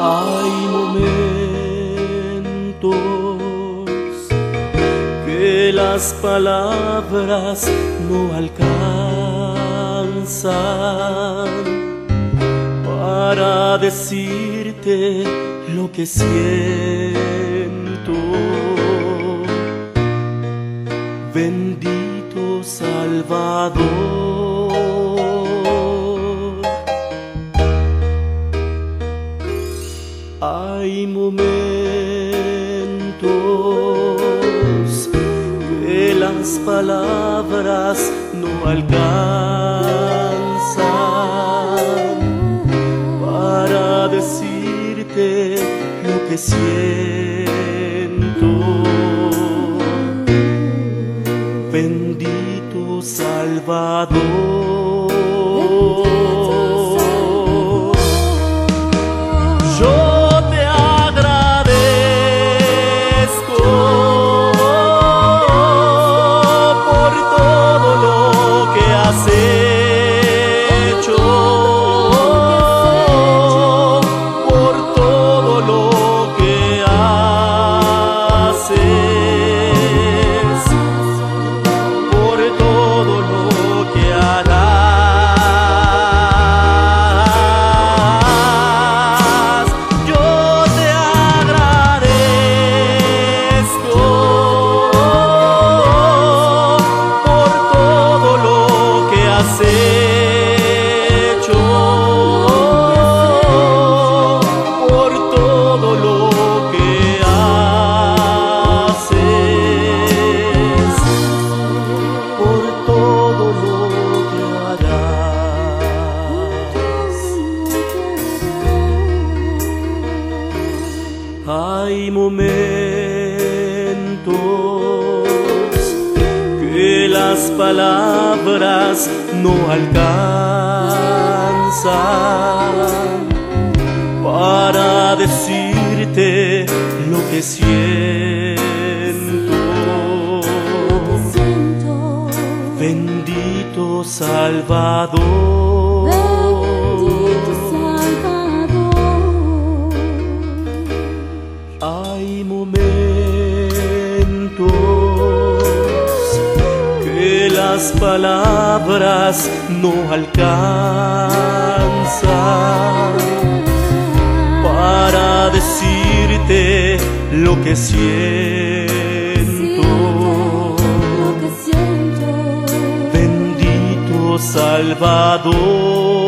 Hay momentos que las palabras no alcanzan para decirte lo que siento. Bendito Salvador. Hay momentos que las palabras no alcanzan para decirte lo que siento. Bendito Salvador. Yo te agradezco por todo lo que has hecho, por todo lo que haces, por todo lo que harás. Yo te agradezco por todo lo que has hecho, por todo lo que haces, por todo lo que harás. Hay momentos que las palabras no alcanzan para decirte lo que siento. Bendito Salvador. Hay momentos que las palabras no alcanzan para decirte lo que siento. Bendito Salvador.